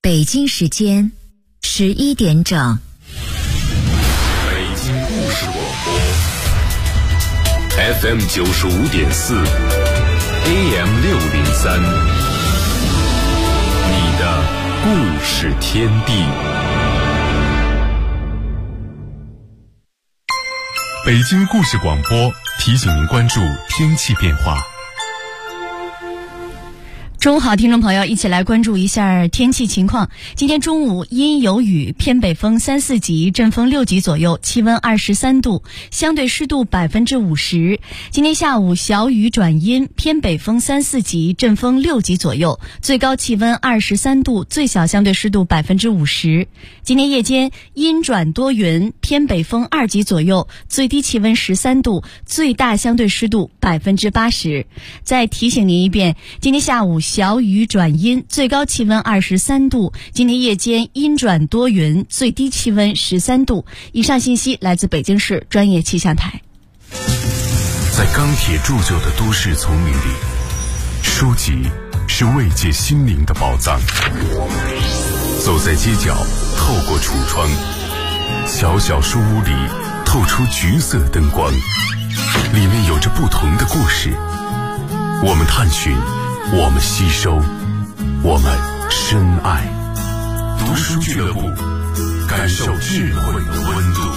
北京时间11点整。 北京故事广播 FM 95.4 AM 603，你的故事天地。北京故事广播提醒您关注天气变化。 中午好，听众朋友，一起来关注一下天气情况。今天中午阴有雨，偏北风3、4级，阵风6级左右，气温23度，相对湿度50%。今天下午小雨转阴，偏北风3、4级，阵风6级左右，最高气温23度，最小相对湿度50%。今天夜间阴转多云，偏北风2级左右，最低气温13度，最大相对湿度80%。再提醒您一遍，今天下午小雨转阴，最高气温23度。今天夜间阴转多云，最低气温13度。以上信息来自北京市专业气象台。 在钢铁铸就的都市丛林里，书籍是慰藉心灵的宝藏。走在街角，透过橱窗，小小书屋里透出橘色灯光，里面有着不同的故事。我们探寻，我们吸收，我们深爱。读书俱乐部，感受智慧的温度。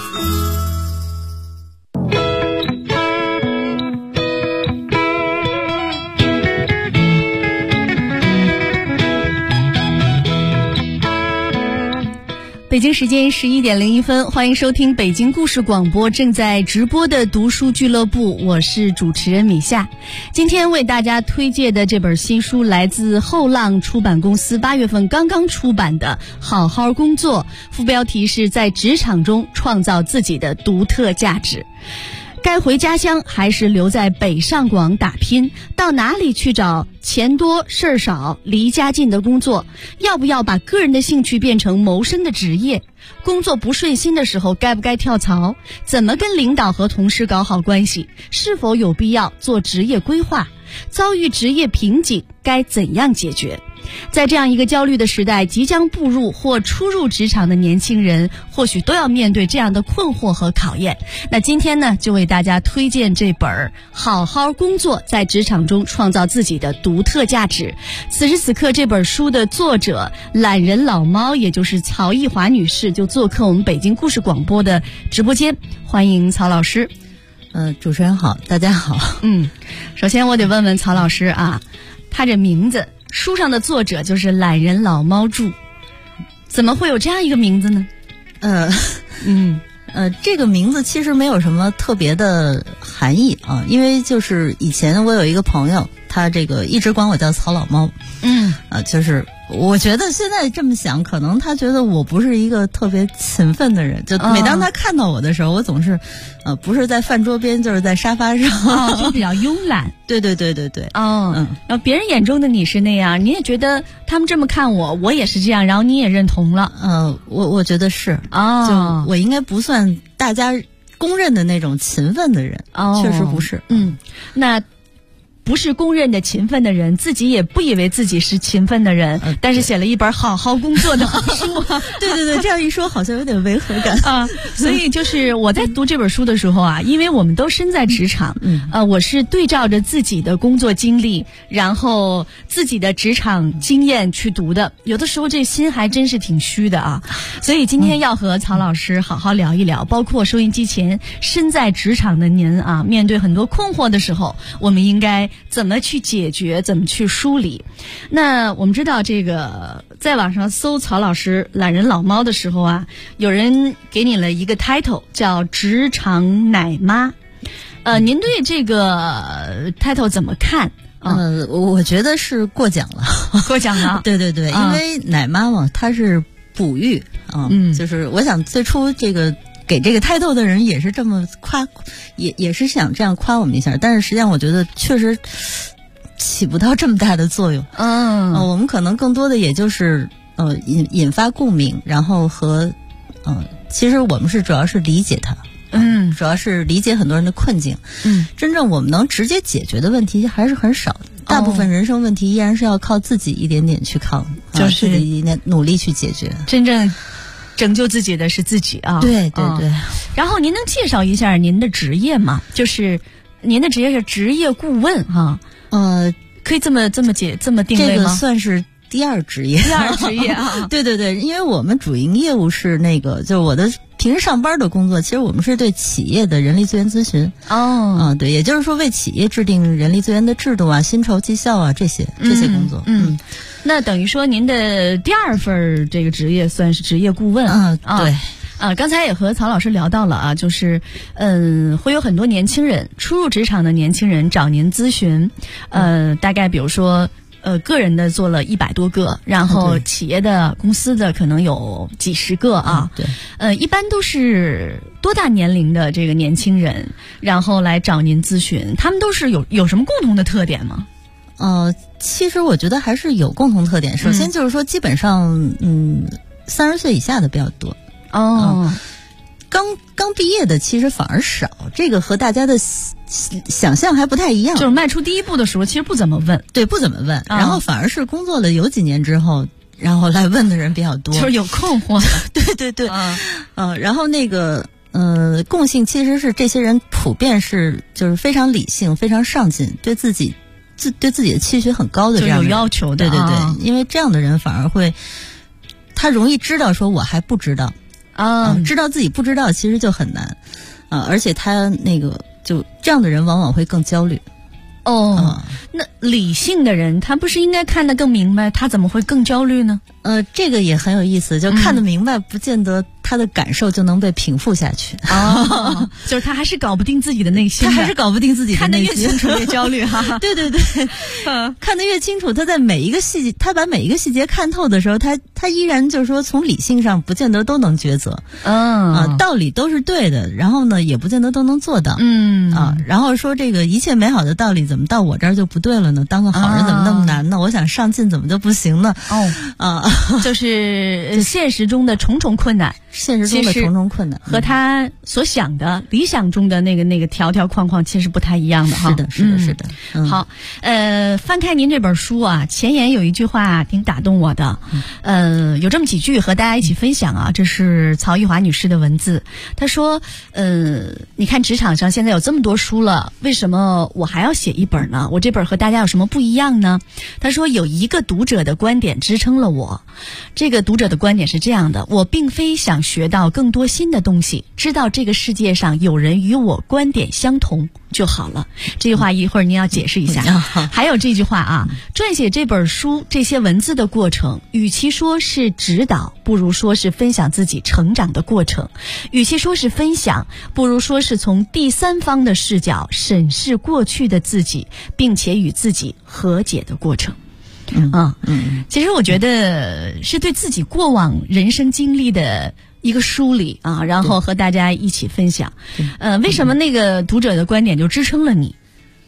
北京时间11点01分，欢迎收听北京故事广播正在直播的读书俱乐部，我是主持人米夏。今天为大家推荐的这本新书来自后浪出版公司8月份刚刚出版的《好好工作》，副标题是在职场中创造自己的独特价值。该回家乡还是留在北上广打拼？到哪里去找钱多事儿少离家近的工作？要不要把个人的兴趣变成谋生的职业？工作不顺心的时候该不该跳槽？怎么跟领导和同事搞好关系？是否有必要做职业规划？遭遇职业瓶颈该怎样解决？在这样一个焦虑的时代，即将步入或初入职场的年轻人或许都要面对这样的困惑和考验。那今天呢，就为大家推荐这本《好好工作，在职场中创造自己的独特价值》。此时此刻，这本书的作者懒人老猫，也就是曹艺华女士，就做客我们北京故事广播的直播间。欢迎曹老师。 主持人好，大家好。 首先我得问问曹老师啊，他这名字，书上的作者就是懒人老猫著，怎么会有这样一个名字呢？ 这个名字其实没有什么特别的含义啊，因为就是以前我有一个朋友，他这个一直管我叫曹老猫。就是我觉得现在这么想，可能他觉得我不是一个特别勤奋的人，就每当他看到我的时候，我总是不是在饭桌边就是在沙发上， 就比较慵懒。 对。 然后别人眼中的你是那样，你也觉得他们这么看我，我也是这样，然后你也认同了。 我觉得是就我应该不算大家公认的那种勤奋的人。确实不是。 那不是公认的勤奋的人，自己也不以为自己是勤奋的人，但是写了一本好好工作的书。 对，这样一说好像有点违和感啊。所以就是我在读这本书的时候啊，因为我们都身在职场，我是对照着自己的工作经历，然后自己的职场经验去读的，有的时候这心还真是挺虚的啊。所以今天要和曹老师好好聊一聊，包括收音机前身在职场的您啊，面对很多困惑的时候，我们应该怎么去解决，怎么去梳理。那我们知道这个在网上搜曹老师懒人老猫的时候啊，有人给你了一个 title 叫职场奶妈。您对这个 title 怎么看？ 我觉得是过奖了。 过奖了。 对，因为奶妈嘛，她是哺育啊，就是我想最初这个给这个title的人也是这么夸，也是想这样夸我们一下，但是实际上我觉得确实起不到这么大的作用。我们可能更多的也就是引发共鸣，然后和其实我们主要是理解它。主要是理解很多人的困境。真正我们能直接解决的问题还是很少的，大部分人生问题依然是要靠自己一点点去就是自己努力去解决。 真正拯救自己的是自己啊！ 对对对。 然后您能介绍一下您的职业吗？就是您的职业是职业顾问哈。可以这么定位吗？ 这个算是第二职业。 第二职业啊。 对对对，因为我们主营业务是就是我的平时上班的工作，其实我们是对企业的人力资源咨询。对，也就是说为企业制定人力资源的制度啊、薪酬绩效啊这些工作。 那等于说您的第二份这个职业算是职业顾问。 对。 刚才也和曹老师聊到了啊，就是会有很多年轻人初入职场的年轻人找您咨询，大概比如说个人的做了100多个，然后企业的公司的可能有几十个啊。 对。 一般都是多大年龄的这个年轻人，然后来找您咨询，他们都是有什么共同的特点吗？ 其实我觉得还是有共同特点。首先就是说，基本上30岁以下的比较多。刚毕业的其实反而少，这个和大家的想象还不太一样。 就是迈出第一步的时候，其实不怎么问。 对，不怎么问。然后反而是工作了有几年之后，然后来问的人比较多， 就是有困惑的。 对对对。然后共性其实是这些人普遍是就是非常理性、非常上进，对自己的期许很高的这样的人， 就有要求的。 对对对。因为这样的人反而会，他容易知道说我还不知道。知道自己不知道其实就很难。而且他就这样的人往往会更焦虑。 那理性的人他不是应该看得更明白，他怎么会更焦虑呢？ 这个也很有意思，就看得明白不见得他的感受就能被平复下去。 就是他还是搞不定自己的内心， 他还是搞不定自己的内心， 看得越清楚越焦虑哈。 对对对。看得越清楚，他在每一个细节，他把每一个细节看透的时候，他依然就是说从理性上不见得都能抉择。道理都是对的，然后呢也不见得都能做到。然后说这个一切美好的道理怎么到我这儿就不对了呢？当个好人怎么那么难呢？我想上进怎么就不行呢？ 就是现实中的重重困难，和他所想的理想中的那个条条框框其实不太一样的哈。 是的，是的，是的。 好，翻开您这本书啊，前言有一句话挺打动我的，有这么几句和大家一起分享啊。这是曹玉华女士的文字，她说，你看职场上现在有这么多书了，为什么我还要写一本呢？我这本和大家有什么不一样呢？她说有一个读者的观点支撑了我，这个读者的观点是这样的：我并非想学到更多新的东西，知道这个世界上有人与我观点相同就好了。这句话一会儿您要解释一下。还有这句话啊，撰写这本书这些文字的过程，与其说是指导，不如说是分享自己成长的过程；与其说是分享，不如说是从第三方的视角审视过去的自己，并且与自己和解的过程。其实我觉得是对自己过往人生经历的一个梳理啊，然后和大家一起分享。为什么那个读者的观点就支撑了你？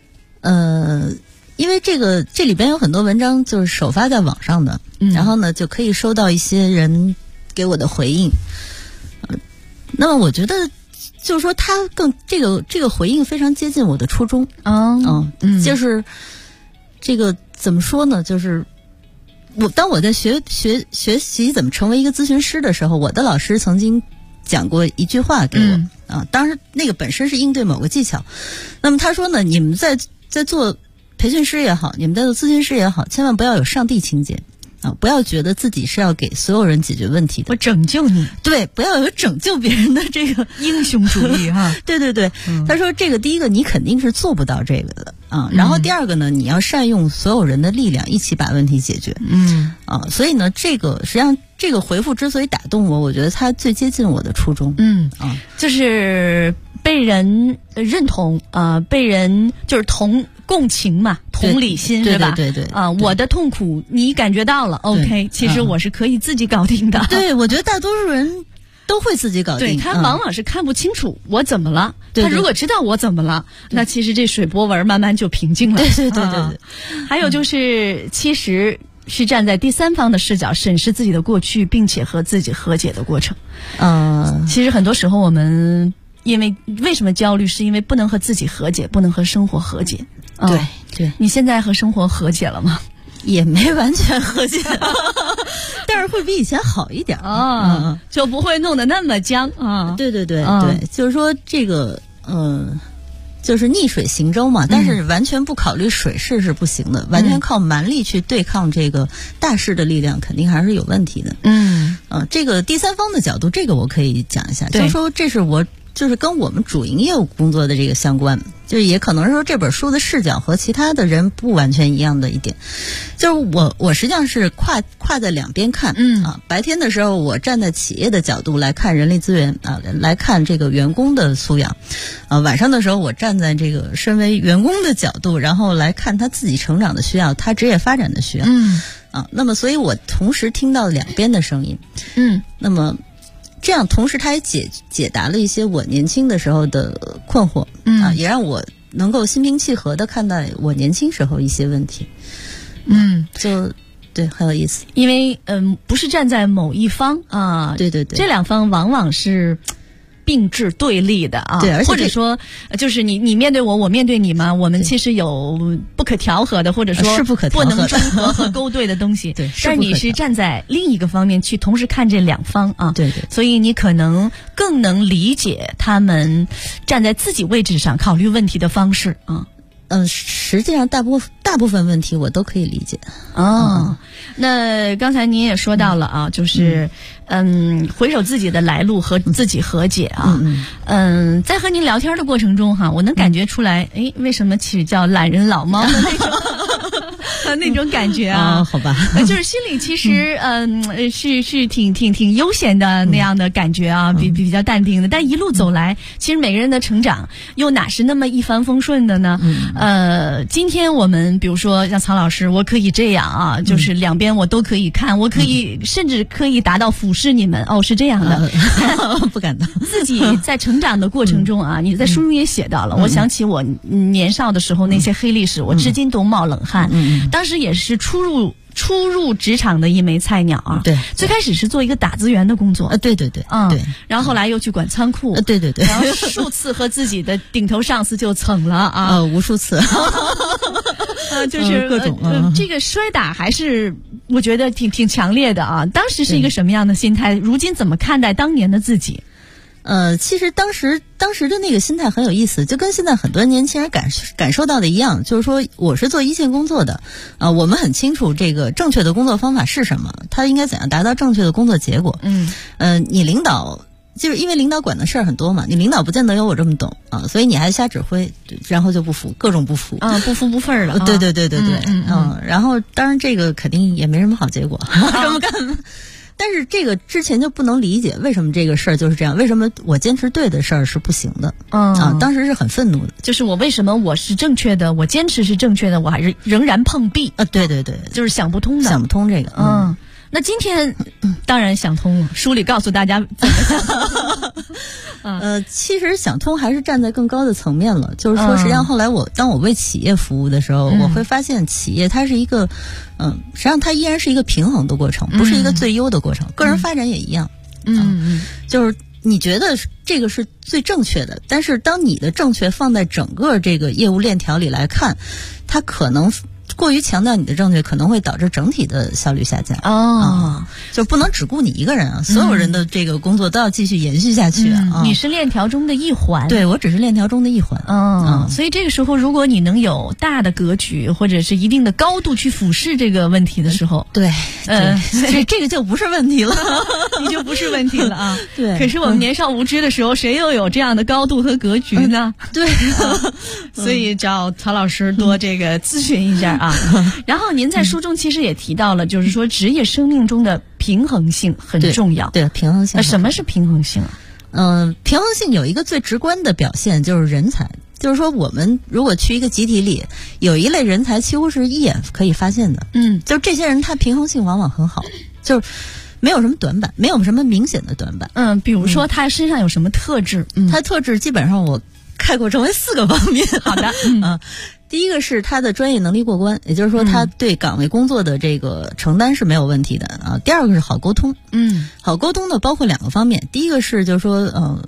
因为这里边有很多文章就是首发在网上的，然后呢就可以收到一些人给我的回应。那么我觉得就是说他这个回应非常接近我的初衷。就是这个怎么说呢？就是当我在学习怎么成为一个咨询师的时候，我的老师曾经讲过一句话给我。当然那个本身是应对某个技巧。那么他说呢，你们在做培训师也好，你们在做咨询师也好，千万不要有上帝情节不要觉得自己是要给所有人解决问题的， 我拯救你。 对，不要有拯救别人的这个英雄主义哈。 对对对。他说这个第一个你肯定是做不到这个的然后第二个呢，你要善用所有人的力量一起把问题解决。所以呢这个实际上这个回复之所以打动我觉得它最接近我的初衷。 就是被人认同被人就是共情嘛，同理心是吧？ 对对对。 我的痛苦你感觉到了 ，OK， 其实我是可以自己搞定的。 对，我觉得大多数人都会自己搞定。 对，他往往是看不清楚我怎么了。他如果知道我怎么了，那其实这水波纹慢慢就平静了。 对对对对对。 还有就是其实是站在第三方的视角审视自己的过去，并且和自己和解的过程。其实很多时候我们为什么焦虑，是因为不能和自己和解，不能和生活和解。 对对。 你现在和生活和解了吗？ 也没完全和解，但是会比以前好一点啊，就不会弄得那么僵啊。 对对对对，就是说这个就是逆水行舟嘛，但是完全不考虑水势是不行的，完全靠蛮力去对抗这个大势的力量，肯定还是有问题的。这个第三方的角度，这个我可以讲一下，就是说这是我就是跟我们主营业务工作的这个相关，就是也可能是说这本书的视角和其他的人不完全一样的一点，就是我实际上是跨在两边看，白天的时候我站在企业的角度来看人力资源啊，来看这个员工的素养，晚上的时候我站在这个身为员工的角度，然后来看他自己成长的需要，他职业发展的需要，那么所以我同时听到两边的声音，那么这样同时他也解答了一些我年轻的时候的困惑，也让我能够心平气和的看待我年轻时候一些问题，就对，很有意思。 因为不是站在某一方啊， 对对对， 这两方往往是并置对立的啊， 对，而且或者说就是你面对我，我面对你嘛，我们其实有不可调和的，或者说是不可调和的不能中和和勾兑的东西。 对， 但是你是站在另一个方面去同时看这两方啊， 对对， 所以你可能更能理解他们站在自己位置上考虑问题的方式啊。 实际上大部分问题我都可以理解。 那刚才您也说到了啊，就是回首自己的来路和自己和解啊。在和您聊天的过程中哈，我能感觉出来，为什么其实叫懒人老猫的那种那种感觉啊？ 好吧， 就是心里其实是挺悠闲的那样的感觉啊，比较淡定的。但一路走来，其实每个人的成长又哪是那么一帆风顺的呢？今天我们比如说像曹老师，我可以这样啊，就是两边我都可以看，我可以甚至可以达到俯视你们。是这样的， 不敢当。 自己在成长的过程中啊，你在书中也写到了，我想起我年少的时候那些黑历史，我至今都冒冷汗。当时也是初入职场的一枚菜鸟啊。 对， 最开始是做一个打字员的工作。 对，对， 然后后来又去管仓库。 对， 然后数次和自己的顶头上司就蹭了啊。 无数次。 就是各种这个摔打还是我觉得挺强烈的啊。当时是一个什么样的心态？如今怎么看待当年的自己？ 其实当时的那个心态很有意思，就跟现在很多年轻人感受到的一样，就是说我是做一线工作的，我们很清楚这个正确的工作方法是什么，他应该怎样达到正确的工作结果。你领导就是因为领导管的事儿很多嘛，你领导不见得有我这么懂啊，所以你还瞎指挥，然后就不服，各种不服啊，不服不忿儿了。 对，然后当然这个肯定也没什么好结果，这么干。但是这个之前就不能理解为什么这个事儿就是这样，为什么我坚持对的事儿是不行的？当时是很愤怒的， 就是我为什么我是正确的，我坚持是正确的，我还是仍然碰壁啊？对， 就是想不通的， 想不通这个。 那今天当然想通了，书里告诉大家怎么想通。 其实想通还是站在更高的层面了，就是说实际上后来当我为企业服务的时候，我会发现企业它是一个实际上它依然是一个平衡的过程，不是一个最优的过程。个人发展也一样。就是你觉得这个是最正确的，但是当你的正确放在整个这个业务链条里来看，它可能过于强调你的正确，可能会导致整体的效率下降。就不能只顾你一个人啊，所有人的这个工作都要继续延续下去啊。 你是链条中的一环。 对，我只是链条中的一环。 所以这个时候，如果你能有大的格局或者是一定的高度去俯视这个问题的时候， 对，这个就不是问题了， 你就不是问题了啊。 对。 可是我们年少无知的时候，谁又有这样的高度和格局呢？ 对。 所以找曹老师多这个咨询一下啊。然后您在书中其实也提到了，就是说职业生命中的平衡性很重要。 对，平衡性。 什么是平衡性啊？ 平衡性有一个最直观的表现就是人才，就是说我们如果去一个集体里，有一类人才几乎是一眼可以发现的。就是这些人他平衡性往往很好，就是没有什么短板，没有什么明显的短板。 比如说他身上有什么特质？ 他特质基本上我概括成为4个方面。 好的。 第一个是他的专业能力过关，也就是说他对岗位工作的这个承担是没有问题的啊。第二个是好沟通。好沟通呢包括2个方面，第一个是就是说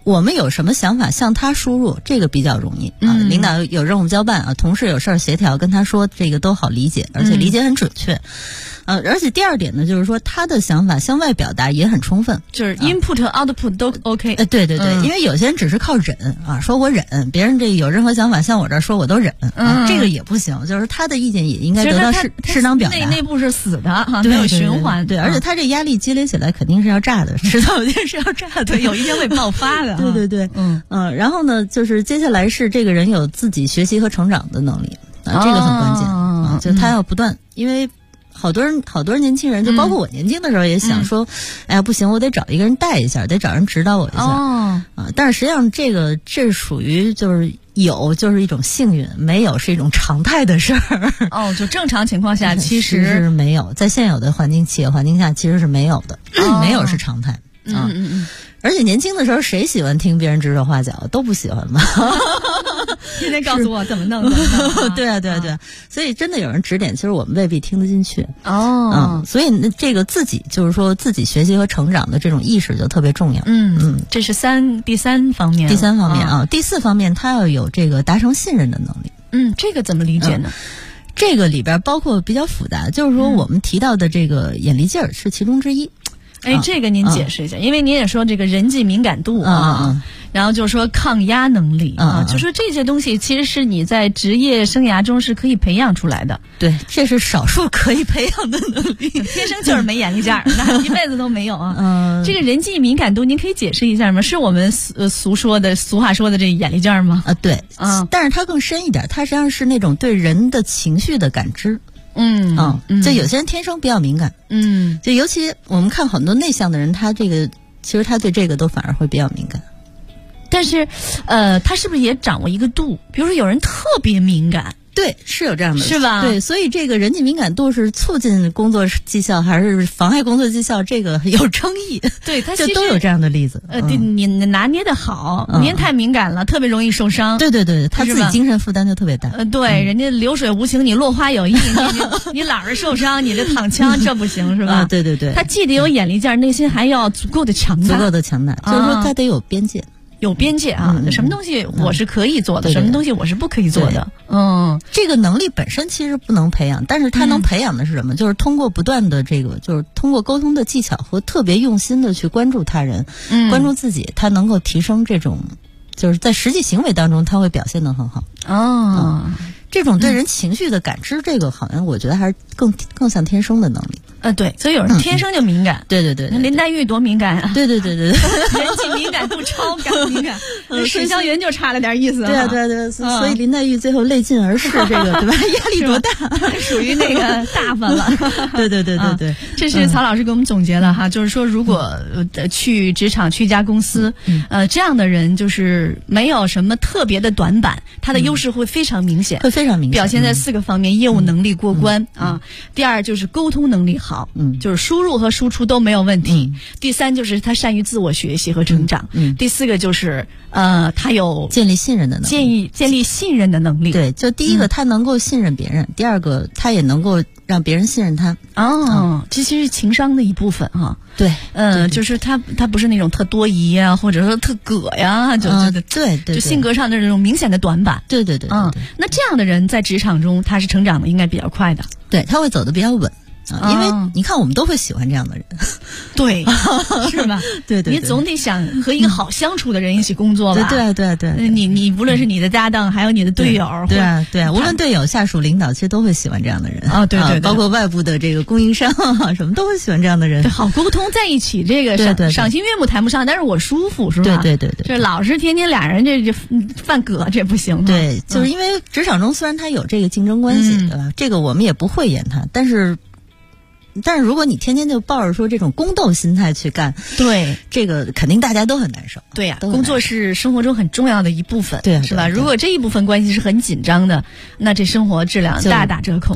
我们有什么想法向他输入，这个比较容易啊。领导有任务交办啊，同事有事儿协调，跟他说这个都好理解，而且理解很准确。而且第二点呢，就是说他的想法向外表达也很充分， 就是 input output 都 OK。 对对对，因为有些人只是靠忍啊，说我忍，别人这有任何想法向我这儿说我都忍啊，这个也不行，就是他的意见也应该得到适当表达。 内部是死的哈， 没有循环。 对，而且他这压力积累起来肯定是要炸的，迟早有一天是要炸的， 对，有一天会爆发的。 对对对，然后呢，就是接下来是这个人有自己学习和成长的能力啊，这个很关键啊，就他要不断，因为好多年轻人，就包括我年轻的时候也想说，哎呀不行，我得找一个人带一下，得找人指导我一下但是实际上这属于就是就是一种幸运，没有是一种常态的事儿。 就正常情况下其实是没有，在现有的企业环境下其实是没有的，没有是常态啊。而且年轻的时候谁喜欢听别人指手画脚，都不喜欢吧。 天天告诉我怎么弄对啊，所以真的有人指点，其实我们未必听得进去所以这个自己就是说自己学习和成长的这种意识就特别重要。 这是第三方面。 第四方面，他要有这个达成信任的能力。 这个怎么理解呢？ 这个里边包括比较复杂，就是说我们提到的这个眼力劲儿是其中之一。 这个您解释一下，因为您也说这个人际敏感度然后就是说抗压能力就说这些东西其实是你在职业生涯中是可以培养出来的。 对，这是少数可以培养的能力， 天生就是没眼力劲儿，那一辈子都没有啊。这个人际敏感度，您可以解释一下吗？是我们俗话说的这眼力劲儿吗？ 对，但是它更深一点，它实际上是那种对人的情绪的感知。就有些人天生比较敏感，就尤其我们看很多内向的人，他其实他对这个都反而会比较敏感。 但是，他是不是也掌握一个度？比如说有人特别敏感。 对，是有这样的， 是吧？ 对，所以这个人际敏感度是促进工作绩效还是妨害工作绩效，这个有争议。 对，它就都有这样的例子。 你拿捏的好，您太敏感了，特别容易受伤。 对，他自己精神负担就特别大。 对，人家流水无情，你落花有意，你老是受伤，你这躺枪，这不行是吧？ 对。 他既得有眼力劲儿，内心还要足够的强大。 就是说他得有边界。 有边界什么东西我是可以做的，什么东西我是不可以做的。 这个能力本身其实不能培养，但是它能培养的是什么？就是通过不断的就是通过沟通的技巧和特别用心的去关注他人，关注自己，他能够提升这种，就是在实际行为当中他会表现得很好。这种对人情绪的感知，这个好像我觉得还是更像天生的能力。 对，所以有人天生就敏感。 对， 林黛玉多敏感啊！ 对，人际敏感度超高，敏感。沈香云就差了点意思。 对，所以林黛玉最后泪尽而逝，这个对吧？压力多大？ 属于那个大发了。 对， 这是曹老师给我们总结的哈，就是说如果去职场去一家公司，这样的人就是没有什么特别的短板，他的优势会非常明显，表现在4个方面：业务能力过关第二就是沟通能力好，就是输入和输出都没有问题。第3就是他善于自我学习和成长。第4个就是他有建立信任的能力， 建立信任的能力。 对，就第一个他能够信任别人，第二个他也能够让别人信任他。 这其实是情商的一部分哈。 对， 就是他不是那种特多疑呀，或者说特葛呀， 对， 就性格上的这种明显的短板。 对。 那这样的人在职场中他是成长的应该比较快的。 对，他会走得比较稳。因为你看我们都会喜欢这样的人。 对，是吧？ 对， 你总得想和一个好相处的人一起工作吧。 对， 你无论是你的搭档还有你的队友， 对，无论队友下属领导其实都会喜欢这样的人对， 包括外部的这个供应商什么都会喜欢这样的人。 对，好沟通在一起，这个赏心悦目谈不上，但是我舒服是吧？ 对， 这老是天天俩人这犯葛，这不行。 对，就是因为职场中虽然他有这个竞争关系，对吧？这个我们也不讳言他，但是如果你天天就抱着说这种宫斗心态去干， 对， 这个肯定大家都很难受。 对呀，工作是生活中很重要的一部分， 对， 是吧？如果这一部分关系是很紧张的，那这生活质量大打折扣。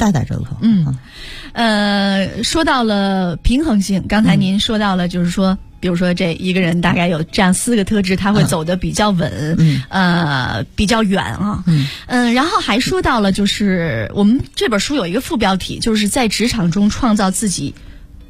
说到了平衡性，刚才您说到了，就是说，比如说这一个人大概有这样4个特质，他会走得比较稳，比较远啊，然后还说到了，就是我们这本书有一个副标题，就是在职场中创造自己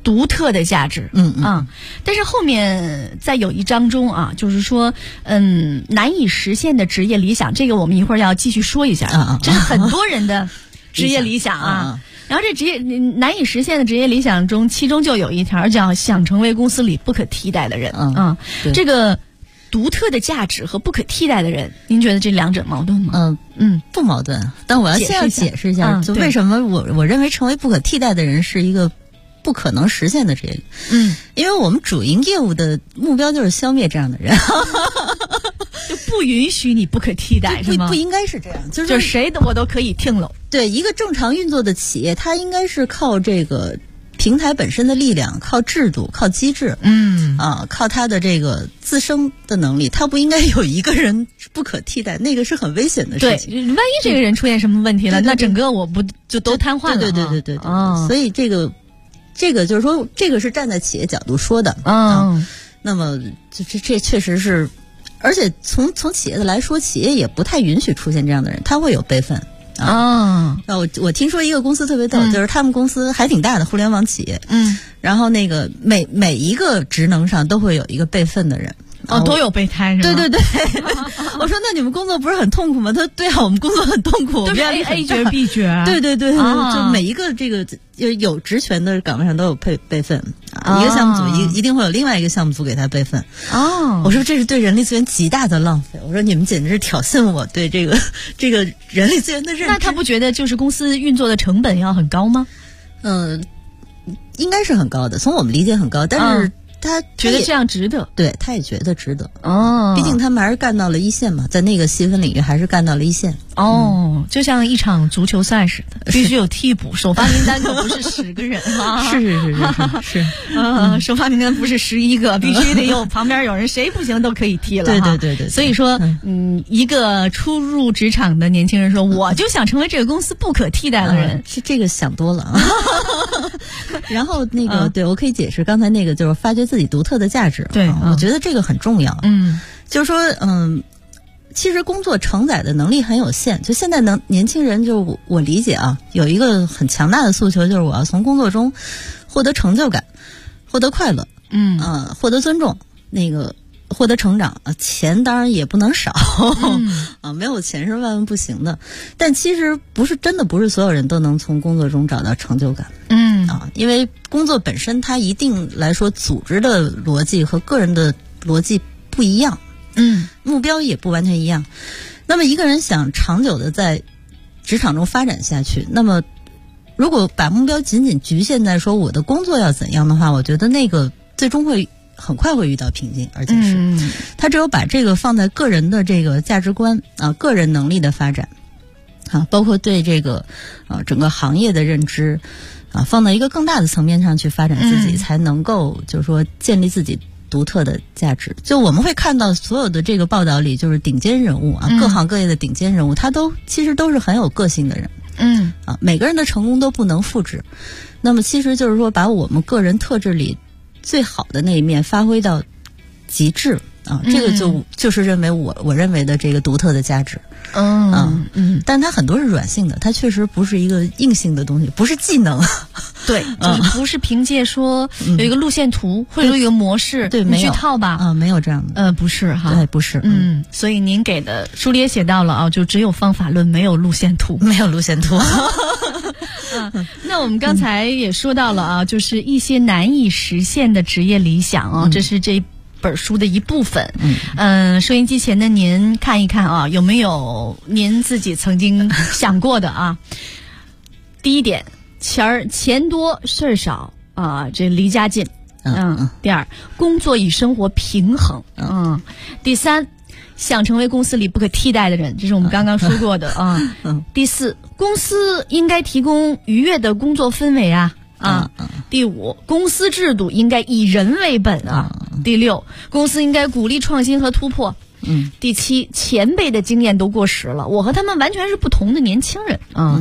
独特的价值，但是后面在有一章中啊，就是说，难以实现的职业理想，这个我们一会儿要继续说一下，这是很多人的职业理想啊。然后这职业难以实现的职业理想中，其中就有一条叫想成为公司里不可替代的人这个独特的价值和不可替代的人，您觉得这两者矛盾吗？ 不矛盾。但我要先要解释一下，就为什么我认为成为不可替代的人是一个不可能实现的职业。因为我们主营业务的目标就是消灭这样的人， 就不允许你不可替代，是吗？ 不应该是这样， 就是谁我都可以听了。 对，一个正常运作的企业，它应该是靠这个平台本身的力量，靠制度，靠机制，靠它的这个自身的能力，它不应该有一个人不可替代，那个是很危险的事情。 对，万一这个人出现什么问题了，那整个我不就都瘫痪了？ 对。所以这个就是说，这个是站在企业角度说的。那么这确实是，而且从企业的来说，企业也不太允许出现这样的人，他会有备份。我听说一个公司特别逗，就是他们公司还挺大的互联网企业，然后那个每一个职能上都会有一个备份的人。 都有备胎是吗？ 对。我说那你们工作不是很痛苦吗？他说对啊，我们工作很痛苦， 都是 A 角 B 角。对， 就每一个这个有职权的岗位上都有备份。一个项目组一定会有另外一个项目组给他备份。我说这是对人力资源极大的浪费。我说你们简直是挑衅我对这个人力资源的认知。 那他不觉得就是公司运作的成本要很高吗？ 应该是很高的，从我们理解很高，但是他觉得这样值得， 对，他也觉得值得。毕竟他们还是干到了一线嘛，在那个细分领域还是干到了一线。 就像一场足球赛似的，必须有替补，首发名单可不是10个人啊。 是。 首发名单不是11个，必须得有旁边有人，谁不行都可以踢了。 对。 所以说，一个初入职场的年轻人说，我就想成为这个公司不可替代的人， 是这个想多了啊。然后那个，对，我可以解释刚才那个就是发掘自己独特的价值。 对， 我觉得这个很重要。就是说，其实工作承载的能力很有限。就现在年轻人，就我理解啊，有一个很强大的诉求，就是我要从工作中获得成就感，获得快乐，获得尊重，那个获得成长。钱当然也不能少，没有钱是万万不行的。但其实真的不是所有人都能从工作中找到成就感。因为工作本身它一定来说，组织的逻辑和个人的逻辑不一样。目标也不完全一样。那么一个人想长久的在职场中发展下去，那么如果把目标仅仅局限在说我的工作要怎样的话，我觉得那个最终会很快会遇到瓶颈，而且是他只有把这个放在个人的这个价值观个人能力的发展包括对这个整个行业的认知放到一个更大的层面上去发展自己，才能够就是说建立自己独特的价值。就我们会看到所有的这个报道里，就是顶尖人物各行各业的顶尖人物，他其实都是很有个性的人。每个人的成功都不能复制。那么其实就是说，把我们个人特质里最好的那一面发挥到极致这个就是认为我认为的这个独特的价值。但它很多是软性的，它确实不是一个硬性的东西，不是技能。 对，就是不是凭借说有一个路线图或者有一个模式， 对， 你去套吧。 没有这样的。 不是哈。 对，不是。 所以您给的书里也写到了就只有方法论，没有路线图。 没有路线图。 那我们刚才也说到了就是一些难以实现的职业理想这是这本书的一部分。收音机前的您看一看有没有您自己曾经想过的第一点，钱多事儿少这离家近。第二，工作与生活平衡。第三，想成为公司里不可替代的人，这是我们刚刚说过的第四，公司应该提供愉悦的工作氛围第五，公司制度应该以人为本第六，公司应该鼓励创新和突破。 第7，前辈的经验都过时了，我和他们完全是不同的年轻人啊。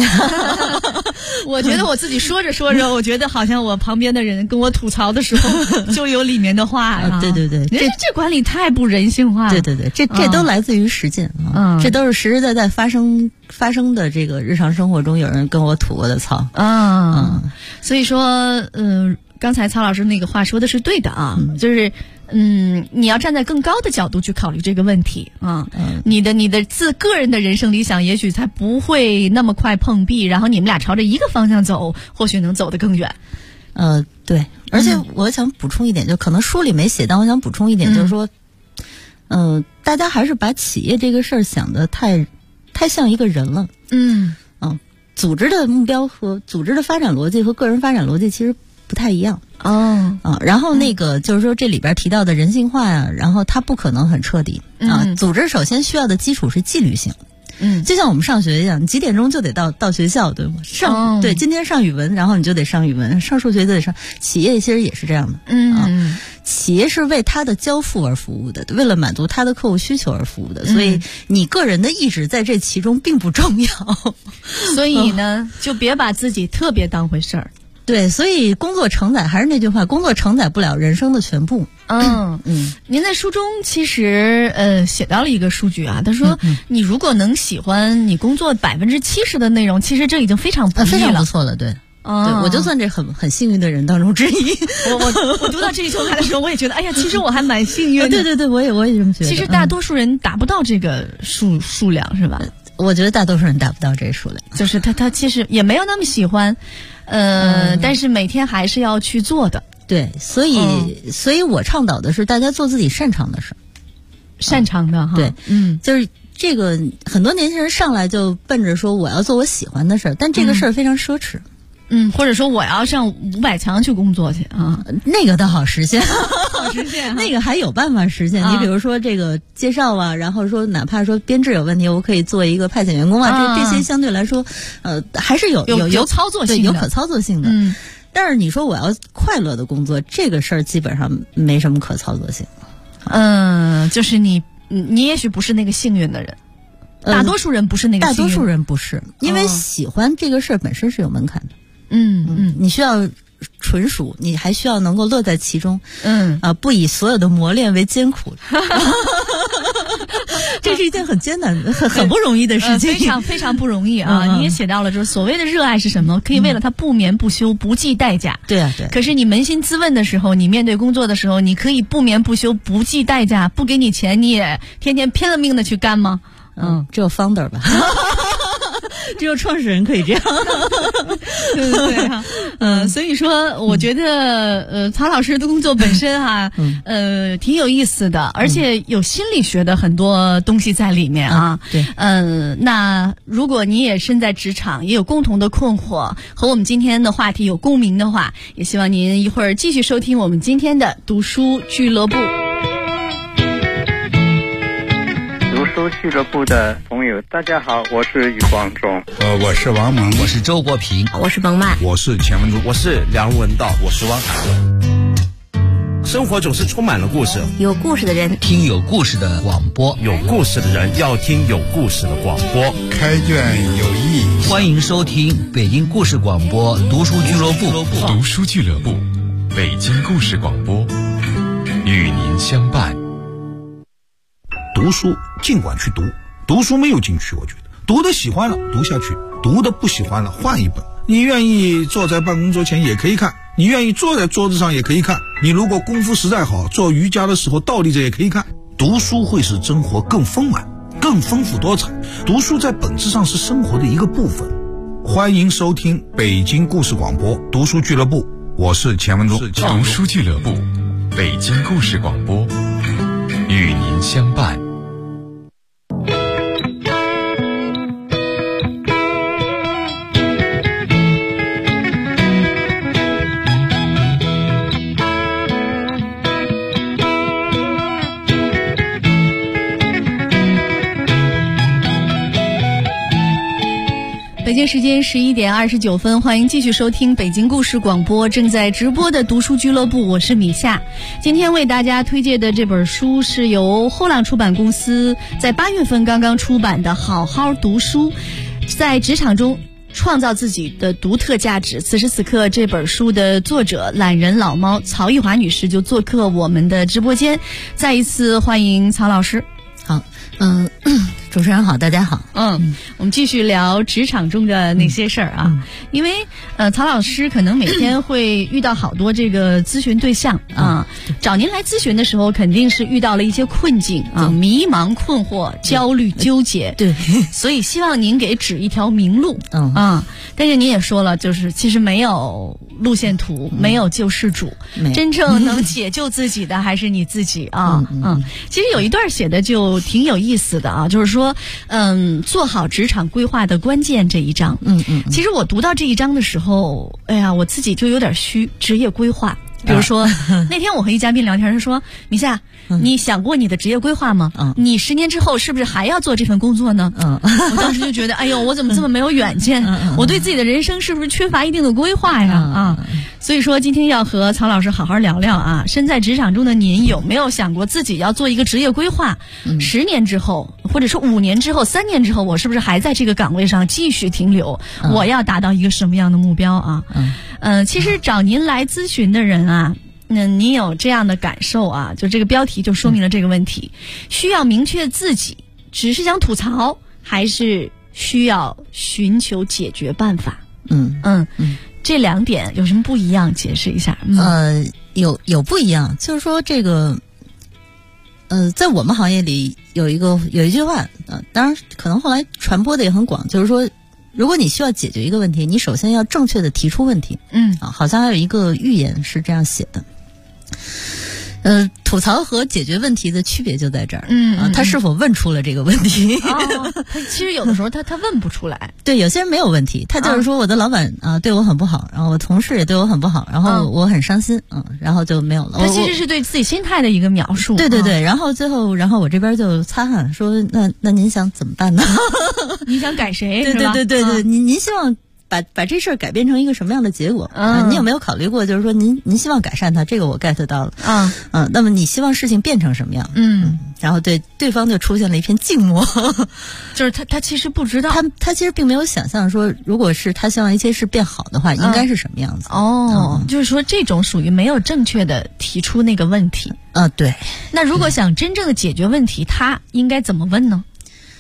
我觉得我自己说着说着，我觉得好像我旁边的人跟我吐槽的时候，就有里面的话呀。 对对对， 这管理太不人性化了。 对对对，这都来自于实践啊，这都是实实在在发生的这个日常生活中有人跟我吐过的槽。 所以说，刚才曹老师那个话说的是对的啊，就是你要站在更高的角度去考虑这个问题啊。你的个人的人生理想也许才不会那么快碰壁，然后你们俩朝着一个方向走，或许能走得更远。 对，而且我想补充一点，就可能书里没写，但我想补充一点，就是说，大家还是把企业这个事儿想得太像一个人了。组织的目标和组织的发展逻辑和个人发展逻辑其实不太一样。然后那个就是说这里边提到的人性化呀，然后它不可能很彻底啊。组织首先需要的基础是纪律性。就像我们上学一样，你几点钟就得到学校，对吗？对，今天上语文，然后你就得上语文，上数学就得上。企业其实也是这样的。企业是为它的交付而服务的，为了满足它的客户需求而服务的，所以你个人的意志在这其中并不重要。 所以呢，就别把自己特别当回事儿。 对，所以工作承载，还是那句话，工作承载不了人生的全部。 您在书中其实写到了一个数据啊，他说你如果能喜欢你工作70%的内容，其实这已经非常不易了， 非常不错了。对，我就算这很幸运的人当中之一。 我读到这一句话的时候，我也觉得，哎呀，其实我还蛮幸运的。 对，我也这么觉得。 其实大多数人达不到这个数量，是吧？ 我觉得大多数人达不到这数量， 就是他其实也没有那么喜欢，但是每天还是要去做的。 对，所以我倡导的是大家做自己擅长的事儿， 擅长的哈。 对，就是这个很多年轻人上来就奔着说我要做我喜欢的事儿，但这个事儿非常奢侈。 或者说我要上500强去工作去啊， 那个倒好实现， 好实现， 那个还有办法实现。你比如说这个介绍啊，然后说哪怕说编制有问题，我可以做一个派遣员工啊，这些相对来说，还是有操作性的， 有可操作性的。但是你说我要快乐的工作，这个事儿基本上没什么可操作性。 就是你也许不是那个幸运的人。大多数人不是那个幸运， 大多数人不是，因为喜欢这个事儿本身是有门槛的。你需要纯熟，你还需要能够乐在其中。不以所有的磨练为艰苦。这是一件很艰难、很不容易的事情， 非常非常不容易啊！你也写到了，就是所谓的热爱是什么？可以为了它不眠不休，不计代价。 对啊，对。 可是你扪心自问的时候，你面对工作的时候，你可以不眠不休，不计代价，不给你钱，你也天天拼了命的去干吗？ 只有 founder 吧。只有创始人可以这样。 对，所以说我觉得曹老师的工作本身哈，挺有意思的，而且有心理学的很多东西在里面啊。 对， 那如果你也身在职场，也有共同的困惑，和我们今天的话题有共鸣的话，也希望您一会儿继续收听我们今天的读书俱乐部。 读书俱乐部的朋友，大家好，我是余光中。 我是王蒙， 我是周国平， 我是冯曼， 我是钱文珠， 我是梁文道，我是汪涵。生活总是充满了故事， 有故事的人听有故事的广播， 有故事的人要听有故事的广播。 开卷有益， 欢迎收听北京故事广播读书俱乐部。 读书俱乐部，北京故事广播，与您相伴。 读书尽管去读，读书没有禁区，我觉得读的喜欢了读下去，读的不喜欢了换一本。你愿意坐在办公桌前也可以看，你愿意坐在桌子上也可以看，你如果功夫实在好，做瑜伽的时候倒立着也可以看。读书会使生活更丰满，更丰富多彩。读书在本质上是生活的一个部分。欢迎收听北京故事广播读书俱乐部，我是钱文忠。 读书俱乐部，北京故事广播，与您相伴。 北京时间11点29分，欢迎继续收听北京故事广播，正在直播的读书俱乐部，我是米夏。今天为大家推荐的这本书是由后浪出版公司在8月份刚刚出版的《好好读书》，在职场中创造自己的独特价值。此时此刻，这本书的作者懒人老猫曹玉华女士就做客我们的直播间，再一次欢迎曹老师。 好，主持人好，大家好。 我们继续聊职场中的那些事儿啊，因为曹老师可能每天会遇到好多这个咨询对象啊，找您来咨询的时候，肯定是遇到了一些困境啊，迷茫、困惑、焦虑、纠结。 对， 所以希望您给指一条明路。但是您也说了，就是其实没有路线图，没有救世主，真正能解救自己的还是你自己啊。其实有一段写的就挺有意思的啊，就是说，做好职场规划的关键这一章。其实我读到这一章的时候，哎呀，我自己就有点虚，职业规划。比如说，那天我和一嘉宾聊天，他说：“米夏，你想过你的职业规划吗？你10年之后是不是还要做这份工作呢？”我当时就觉得，哎呦，我怎么这么没有远见？我对自己的人生是不是缺乏一定的规划呀？所以说今天要和曹老师好好聊聊啊，身在职场中的您有没有想过自己要做一个职业规划？10年之后，或者说5年之后、3年之后，我是不是还在这个岗位上继续停留？我要达到一个什么样的目标啊？其实找您来咨询的人啊，你有这样的感受啊？就这个标题就说明了这个问题，需要明确自己只是想吐槽，还是需要寻求解决办法？这2点有什么不一样？解释一下。 有不一样，就是说这个，在我们行业里有一句话，当然可能后来传播的也很广，就是说，如果你需要解决一个问题，你首先要正确的提出问题。好像还有一个寓言是这样写的。吐槽和解决问题的区别就在这儿。他是否问出了这个问题？ 他其实有的时候他问不出来。 对，有些人没有问题，他就是说我的老板对我很不好，然后我同事也对我很不好，然后我很伤心，然后就没有了。 他其实是对自己心态的一个描述。 对对对，然后最后我这边就擦汗说，那您想怎么办呢？ 你想改谁？ 对对对对对，您希望把这事儿改变成一个什么样的结果？你有没有考虑过，就是说您希望改善它？这个我 get 到了。那么你希望事情变成什么样？然后对方就出现了一片静默， 就是他其实不知道， 他其实并没有想象说，如果是他希望一些事变好的话，应该是什么样子。 就是说这种属于没有正确的提出那个问题。 对。 那如果想真正的解决问题，他应该怎么问呢？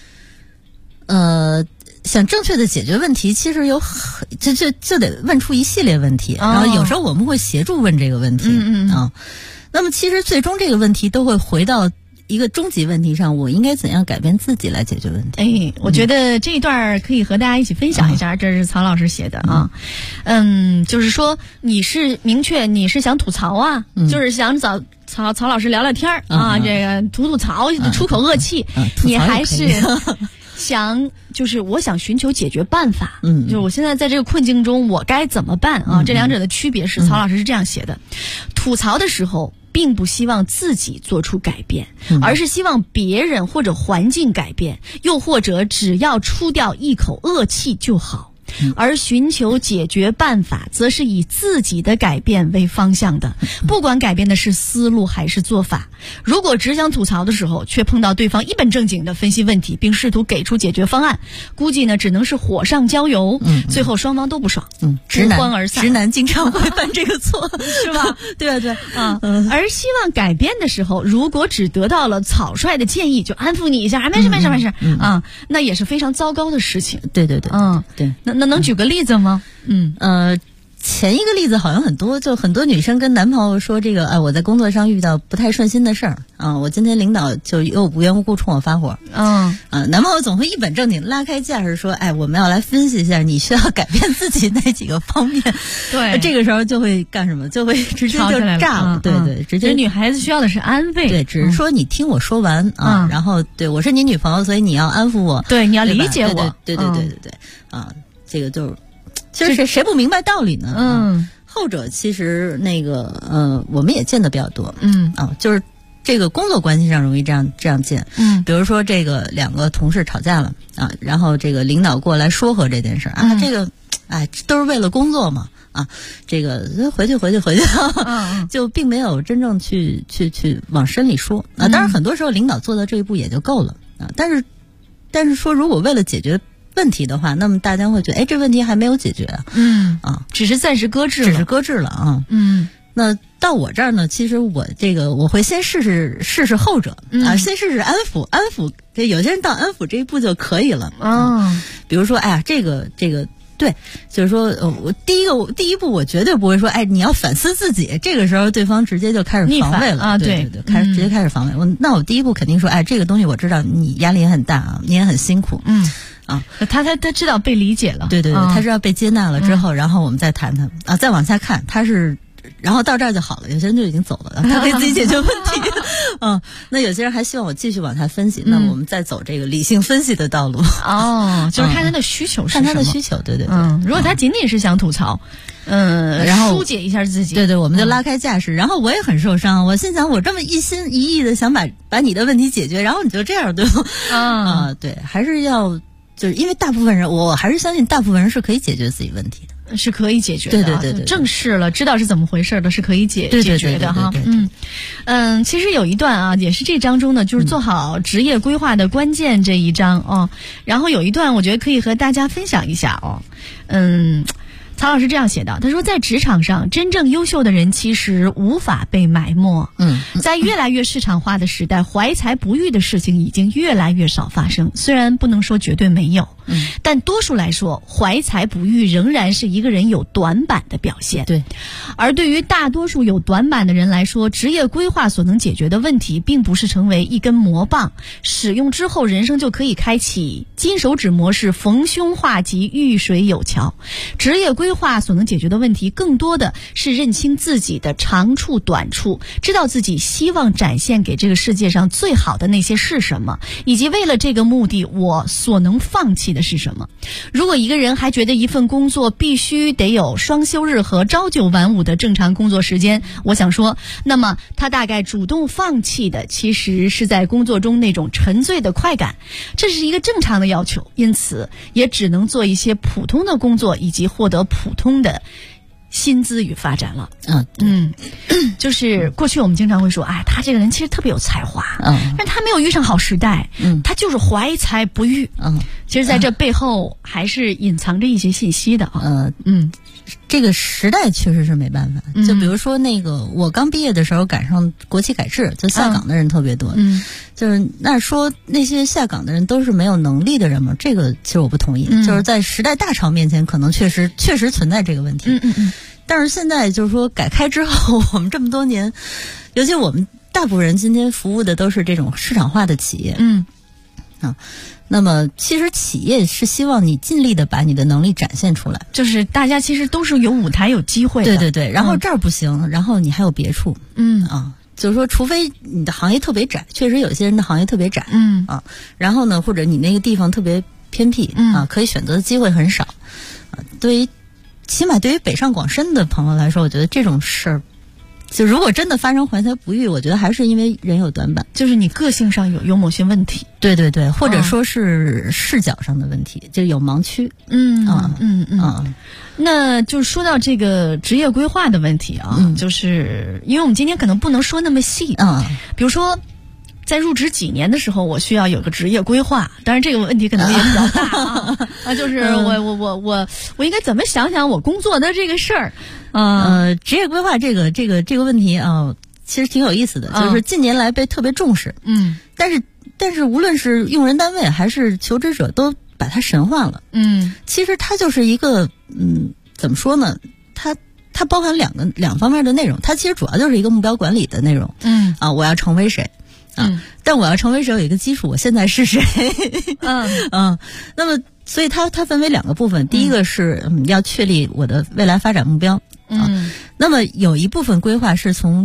想正确的解决问题，其实就得问出一系列问题，然后有时候我们会协助问这个问题。那么其实最终这个问题都会回到一个终极问题上，我应该怎样改变自己来解决问题？ 我觉得这一段可以和大家一起分享一下，这是曹老师写的啊。就是说你是明确你是想吐槽啊，就是想找曹老师聊聊天啊，这个吐槽出口恶气，你还是就是我想寻求解决办法。就是我现在在这个困境中，我该怎么办啊？这两者的区别是，曹老师是这样写的：吐槽的时候，并不希望自己做出改变，而是希望别人或者环境改变，又或者只要出掉一口恶气就好。而寻求解决办法，则是以自己的改变为方向的，不管改变的是思路还是做法。如果只想吐槽的时候，却碰到对方一本正经的分析问题，并试图给出解决方案，估计呢只能是火上浇油，最后双方都不爽，不欢而散。 直男经常会犯这个错， 是吧？ 对啊，对啊。 而希望改变的时候，如果只得到了草率的建议，就安抚你一下，没事啊，那也是非常糟糕的事情。 对对对，对。 那能举个例子吗？ 前一个例子好像很多，就很多女生跟男朋友说这个，我在工作上遇到不太顺心的事儿我今天领导就又无缘无故冲我发火。男朋友总会一本正经拉开架势说，我们要来分析一下你需要改变自己哪几个方面。 对， 这个时候就会干什么？就会直接就炸了。对对，直接。 女孩子需要的是安慰。 对，只是说你听我说完然后对我是你女朋友，所以你要安抚我。 对，你要理解我。 对这个就是谁不明白道理呢？后者其实我们也见得比较多。就是这个工作关系上容易这样见。比如说这个两个同事吵架了啊，然后这个领导过来说和这件事啊，这个都是为了工作嘛啊，这个回去就并没有真正去往深里说啊。当然很多时候领导做到这一步也就够了啊，但是说如果为了解决问题的话，那么大家会觉得，这问题还没有解决啊， 只是暂时搁置了啊。那到我这儿呢，其实我会先试试后者啊，先试试安抚，这有些人到安抚这一步就可以了啊。比如说，这个对，就是说，我第一步我绝对不会说，你要反思自己，这个时候对方直接就开始防卫了啊，对， 直接开始防卫。那我第一步肯定说，这个东西我知道你压力也很大啊，你也很辛苦， 他知道被理解了， 对，他知道被接纳了之后，然后我们再谈谈啊，再往下看，然后到这儿就好了，有些人就已经走了，他可以自己解决问题。那有些人还希望我继续往下分析，那我们再走这个理性分析的道路。 就是看他的需求是什么， 看他的需求，对。 如果他仅仅是想吐槽，然后疏解一下自己， 对，我们就拉开架势。然后我也很受伤，我心想我这么一心一意的想把你的问题解决，然后你就这样对吗？对，还是要就是因为大部分人，我还是相信大部分人是可以解决自己问题的。 是可以解决的， 对， 正视了，知道是怎么回事的，是可以解决的哈。其实有一段啊，也是这章中呢，就是做好职业规划的关键这一章哦。然后有一段，我觉得可以和大家分享一下哦。曹老师这样写道，他说在职场上真正优秀的人其实无法被埋没。在越来越市场化的时代，怀才不遇的事情已经越来越少发生，虽然不能说绝对没有，但多数来说，怀才不遇仍然是一个人有短板的表现。 对， 而对于大多数有短板的人来说，职业规划所能解决的问题并不是成为一根魔棒，使用之后人生就可以开启金手指模式，逢凶化吉，遇水有桥。职业规划所能解决的问题更多的是认清自己的长处短处，知道自己希望展现给这个世界上最好的那些是什么，以及为了这个目的我所能放弃的是什么。如果一个人还觉得一份工作必须得有双休日和朝九晚五的正常工作时间，我想说，那么他大概主动放弃的其实是在工作中那种沉醉的快感，这是一个正常的要求，因此也只能做一些普通的工作，以及获得普通的薪资与发展了。就是过去我们经常会说，他这个人其实特别有才华，但他没有遇上好时代，他就是怀才不遇。其实在这背后还是隐藏着一些信息的。 这个时代确实是没办法。就比如说那个我刚毕业的时候赶上国企改制，就下岗的人特别多。就是那说那些下岗的人都是没有能力的人吗？这个其实我不同意。就是在时代大潮面前，可能确实存在这个问题。但是现在就是说改开之后，我们这么多年，尤其我们大部分人今天服务的都是这种市场化的企业。那么其实企业是希望你尽力的把你的能力展现出来， 就是大家其实都是有舞台有机会的。 对，然后这儿不行，然后你还有别处。就是说除非你的行业特别窄，确实有些人的行业特别窄。然后呢，或者你那个地方特别偏僻，可以选择的机会很少。起码对于北上广深的朋友来说，我觉得这种事儿，就如果真的发生怀才不遇，我觉得还是因为人有短板， 就是你个性上有某些问题。 对，或者说是视角上的问题，就有盲区。 那就是说到这个职业规划的问题啊，就是因为我们今天可能不能说那么细比如说在入职几年的时候，我需要有个职业规划。当然，这个问题可能也比较大就是我应该怎么想想我工作的这个事儿？ 职业规划这个问题啊，其实挺有意思的，就是近年来被特别重视。但是无论是用人单位还是求职者，都把它神化了。其实它就是一个怎么说呢？它包含两方面的内容。它其实主要就是一个目标管理的内容。我要成为谁？但我要成为谁有一个基础，我现在是谁？那么所以它分为两个部分。第一个是要确立我的未来发展目标。那么有一部分规划是从